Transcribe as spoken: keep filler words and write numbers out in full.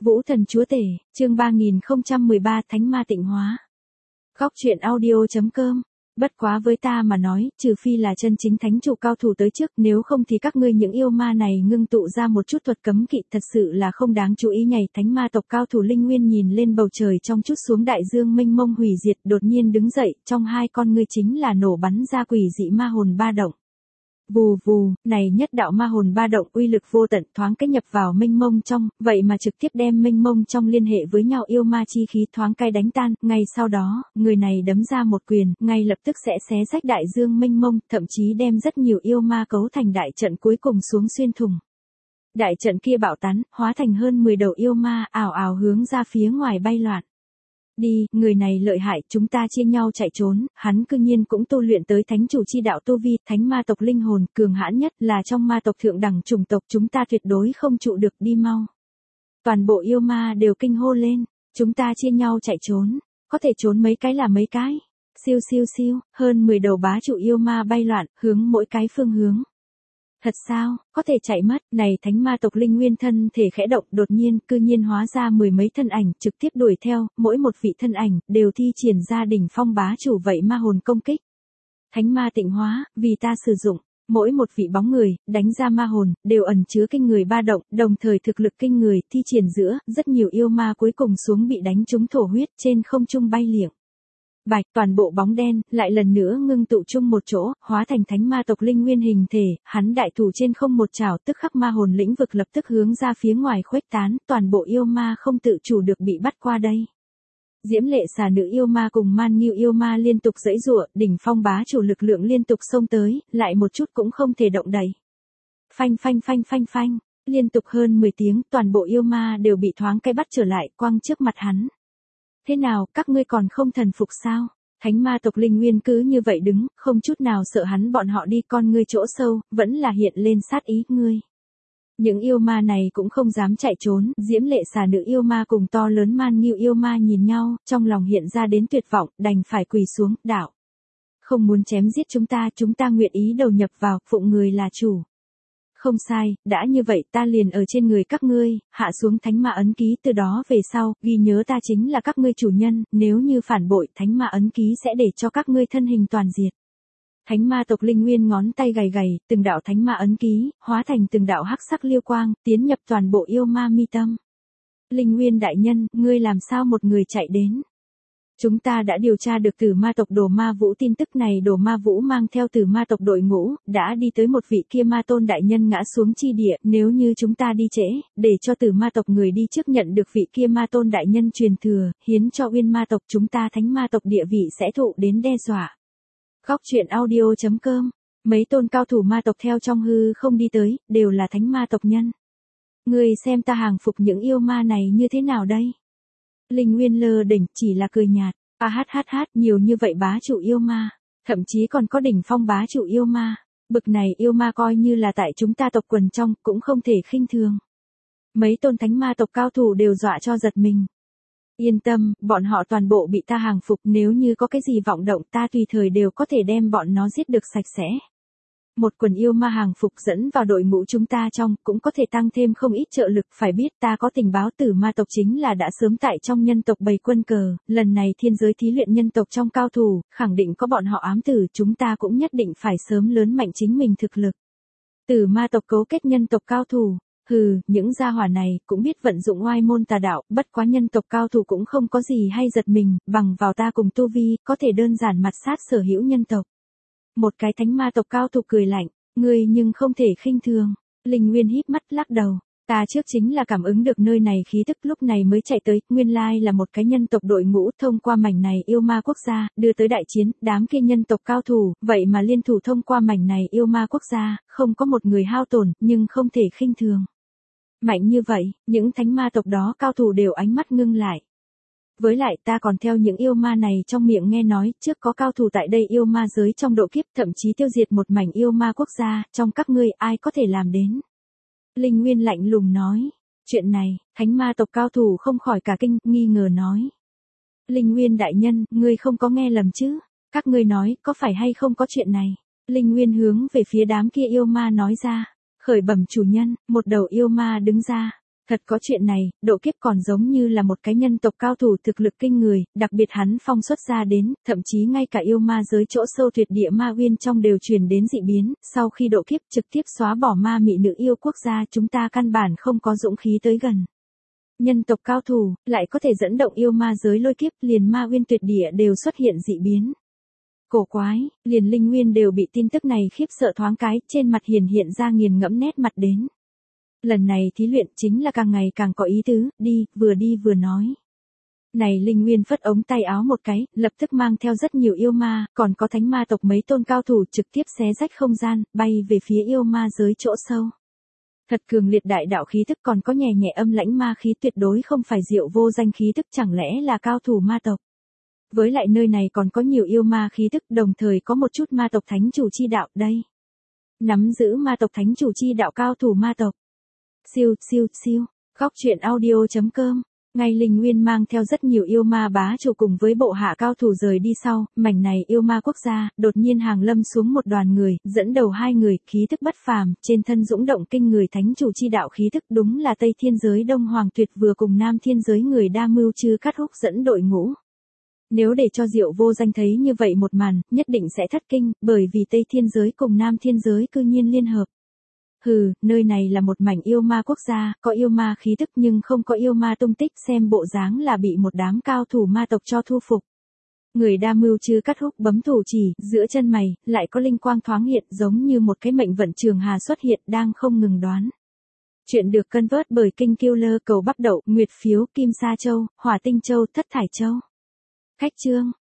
Vũ Thần Chúa Tể, chương ba nghìn không trăm mười ba Thánh Ma Tịnh Hóa. Góc truyện audio.com. Bất quá với ta mà nói, trừ phi là chân chính thánh chủ cao thủ tới trước, nếu không thì các ngươi những yêu ma này ngưng tụ ra một chút thuật cấm kỵ thật sự là không đáng chú ý. Nhảy thánh ma tộc cao thủ Linh Nguyên nhìn lên bầu trời trong chút xuống đại dương mênh mông hủy diệt, đột nhiên đứng dậy, trong hai con ngươi chính là nổ bắn ra quỷ dị ma hồn ba động. Vù vù, này nhất đạo ma hồn ba động uy lực vô tận, thoáng cái nhập vào mênh mông trong, vậy mà trực tiếp đem mênh mông trong liên hệ với nhau yêu ma chi khí thoáng cái đánh tan. Ngay sau đó, người này đấm ra một quyền, ngay lập tức sẽ xé rách đại dương mênh mông, thậm chí đem rất nhiều yêu ma cấu thành đại trận cuối cùng xuống xuyên thủng. Đại trận kia bạo tán, hóa thành hơn mười đầu yêu ma, ảo ảo hướng ra phía ngoài bay loạn. Đi, người này lợi hại, chúng ta chia nhau chạy trốn. Hắn cư nhiên cũng tu luyện tới thánh chủ chi đạo tu vi, thánh ma tộc linh hồn, cường hãn nhất là trong ma tộc thượng đẳng chủng tộc, chúng ta tuyệt đối không trụ được, đi mau. Toàn bộ yêu ma đều kinh hô lên, chúng ta chia nhau chạy trốn, có thể trốn mấy cái là mấy cái. Siêu siêu siêu, hơn mười đầu bá chủ yêu ma bay loạn, hướng mỗi cái phương hướng. Thật sao, có thể chạy mất, này thánh ma tộc Linh Nguyên thân thể khẽ động, đột nhiên, cư nhiên hóa ra mười mấy thân ảnh, trực tiếp đuổi theo, mỗi một vị thân ảnh, đều thi triển ra đỉnh phong bá chủ vậy ma hồn công kích. Thánh ma tịnh hóa, vì ta sử dụng, mỗi một vị bóng người, đánh ra ma hồn, đều ẩn chứa kinh người ba động, đồng thời thực lực kinh người, thi triển giữa, rất nhiều yêu ma cuối cùng xuống bị đánh trúng thổ huyết trên không trung bay liệng. Bạch, toàn bộ bóng đen, lại lần nữa ngưng tụ chung một chỗ, hóa thành thánh ma tộc Linh Nguyên hình thể, hắn đại thủ trên không một trảo, tức khắc ma hồn lĩnh vực lập tức hướng ra phía ngoài khuếch tán, toàn bộ yêu ma không tự chủ được bị bắt qua đây. Diễm lệ xà nữ yêu ma cùng man nghiêu yêu ma liên tục giãy giụa, đỉnh phong bá chủ lực lượng liên tục xông tới, lại một chút cũng không thể động đậy. Phanh phanh phanh phanh phanh, liên tục hơn mười tiếng, toàn bộ yêu ma đều bị thoáng cái bắt trở lại, quăng trước mặt hắn. Thế nào, các ngươi còn không thần phục sao? Thánh ma tộc Linh Nguyên cứ như vậy đứng, không chút nào sợ hắn bọn họ đi, con ngươi chỗ sâu, vẫn là hiện lên sát ý, ngươi. Những yêu ma này cũng không dám chạy trốn, diễm lệ xà nữ yêu ma cùng to lớn man nghiêu yêu ma nhìn nhau, trong lòng hiện ra đến tuyệt vọng, đành phải quỳ xuống, đạo. Không muốn chém giết chúng ta, chúng ta nguyện ý đầu nhập vào, phụng người là chủ. Không sai, đã như vậy ta liền ở trên người các ngươi, hạ xuống thánh ma ấn ký, từ đó về sau, ghi nhớ ta chính là các ngươi chủ nhân, nếu như phản bội, thánh ma ấn ký sẽ để cho các ngươi thân hình toàn diệt. Thánh ma tộc Linh Nguyên ngón tay gầy gầy, từng đạo thánh ma ấn ký, hóa thành từng đạo hắc sắc liêu quang, tiến nhập toàn bộ yêu ma mi tâm. Linh Nguyên đại nhân, ngươi làm sao một người chạy đến? Chúng ta đã điều tra được Tử Ma tộc Đồ Ma Vũ, tin tức này Đồ Ma Vũ mang theo Tử Ma tộc đội ngũ, đã đi tới một vị kia ma tôn đại nhân ngã xuống chi địa, nếu như chúng ta đi trễ, để cho Tử Ma tộc người đi trước nhận được vị kia ma tôn đại nhân truyền thừa, hiến cho Uyên Ma tộc, chúng ta Thánh Ma tộc địa vị sẽ thụ đến đe dọa. Góc truyện audio.com. Mấy tôn cao thủ ma tộc theo trong hư không đi tới, đều là thánh ma tộc nhân. Ngươi xem ta hàng phục những yêu ma này như thế nào đây? Linh Nguyên lơ đỉnh, chỉ là cười nhạt, a hát hát hát, nhiều như vậy bá chủ yêu ma, thậm chí còn có đỉnh phong bá chủ yêu ma, bực này yêu ma coi như là tại chúng ta tộc quần trong, cũng không thể khinh thường. Mấy tôn thánh ma tộc cao thủ đều dọa cho giật mình. Yên tâm, bọn họ toàn bộ bị ta hàng phục, nếu như có cái gì vọng động ta tùy thời đều có thể đem bọn nó giết được sạch sẽ. Một quần yêu ma hàng phục dẫn vào đội ngũ chúng ta trong, cũng có thể tăng thêm không ít trợ lực, phải biết ta có tình báo Tử Ma tộc chính là đã sớm tại trong nhân tộc bày quân cờ, lần này thiên giới thí luyện nhân tộc trong cao thủ, khẳng định có bọn họ ám tử, chúng ta cũng nhất định phải sớm lớn mạnh chính mình thực lực. Tử Ma tộc cấu kết nhân tộc cao thủ, hừ, những gia hỏa này cũng biết vận dụng oai môn tà đạo, bất quá nhân tộc cao thủ cũng không có gì hay giật mình, bằng vào ta cùng tu vi, có thể đơn giản mặt sát sở hữu nhân tộc. Một cái thánh ma tộc cao thủ cười lạnh, ngươi nhưng không thể khinh thường. Linh Nguyên híp mắt lắc đầu, ta trước chính là cảm ứng được nơi này khí tức, lúc này mới chạy tới, nguyên lai là một cái nhân tộc đội ngũ thông qua mảnh này yêu ma quốc gia, đưa tới đại chiến, đám kia nhân tộc cao thủ, vậy mà liên thủ thông qua mảnh này yêu ma quốc gia, không có một người hao tổn, nhưng không thể khinh thường. Mạnh như vậy, những thánh ma tộc đó cao thủ đều ánh mắt ngưng lại. Với lại ta còn theo những yêu ma này trong miệng nghe nói, trước có cao thủ tại đây yêu ma giới trong độ kiếp, thậm chí tiêu diệt một mảnh yêu ma quốc gia, trong các ngươi ai có thể làm đến. Linh Nguyên lạnh lùng nói, chuyện này, thánh ma tộc cao thủ không khỏi cả kinh, nghi ngờ nói. Linh Nguyên đại nhân, ngươi không có nghe lầm chứ, các ngươi nói, có phải hay không có chuyện này. Linh Nguyên hướng về phía đám kia yêu ma nói ra, khởi bẩm chủ nhân, một đầu yêu ma đứng ra. Thật có chuyện này, độ kiếp còn giống như là một cái nhân tộc cao thủ thực lực kinh người, đặc biệt hắn phong xuất ra đến, thậm chí ngay cả yêu ma giới chỗ sâu tuyệt địa ma uyên trong đều truyền đến dị biến, sau khi độ kiếp trực tiếp xóa bỏ ma mị nữ yêu quốc gia chúng ta căn bản không có dũng khí tới gần. Nhân tộc cao thủ, lại có thể dẫn động yêu ma giới lôi kiếp liền ma uyên tuyệt địa đều xuất hiện dị biến. Cổ quái, liền Linh Nguyên đều bị tin tức này khiếp sợ thoáng cái, trên mặt hiển hiện ra nghiền ngẫm nét mặt đến. Lần này thí luyện chính là càng ngày càng có ý tứ, đi, vừa đi vừa nói. Này Linh Nguyên phất ống tay áo một cái, lập tức mang theo rất nhiều yêu ma, còn có thánh ma tộc mấy tôn cao thủ trực tiếp xé rách không gian, bay về phía yêu ma giới chỗ sâu. Thật cường liệt đại đạo khí tức còn có nhẹ nhẹ âm lãnh ma khí tuyệt đối không phải diệu vô danh khí tức chẳng lẽ là cao thủ ma tộc. Với lại nơi này còn có nhiều yêu ma khí tức đồng thời có một chút ma tộc thánh chủ chi đạo đây. Nắm giữ ma tộc thánh chủ chi đạo cao thủ ma tộc. Siêu, siêu, siêu, góc truyện audio chấm com. Ngay Linh Nguyên mang theo rất nhiều yêu ma bá chủ cùng với bộ hạ cao thủ rời đi sau, mảnh này yêu ma quốc gia, đột nhiên hàng lâm xuống một đoàn người, dẫn đầu hai người, khí thức bất phàm, trên thân dũng động kinh người thánh chủ chi đạo khí thức đúng là Tây Thiên giới Đông Hoàng Tuyệt vừa cùng Nam Thiên giới người đa mưu chư cắt húc dẫn đội ngũ. Nếu để cho Diệu Vô Danh thấy như vậy một màn, nhất định sẽ thất kinh, bởi vì Tây Thiên giới cùng Nam Thiên giới cư nhiên liên hợp. Hừ, nơi này là một mảnh yêu ma quốc gia, có yêu ma khí tức nhưng không có yêu ma tung tích, xem bộ dáng là bị một đám cao thủ ma tộc cho thu phục. Người đa mưu chứ cắt húc bấm thủ chỉ, giữa chân mày, lại có linh quang thoáng hiện giống như một cái mệnh vận trường hà xuất hiện đang không ngừng đoán. Chuyện được cân vớt bởi Kinh Killer cầu bắp đậu, Nguyệt Phiếu, Kim Sa Châu, Hỏa Tinh Châu, Thất Thải Châu. Khách chương.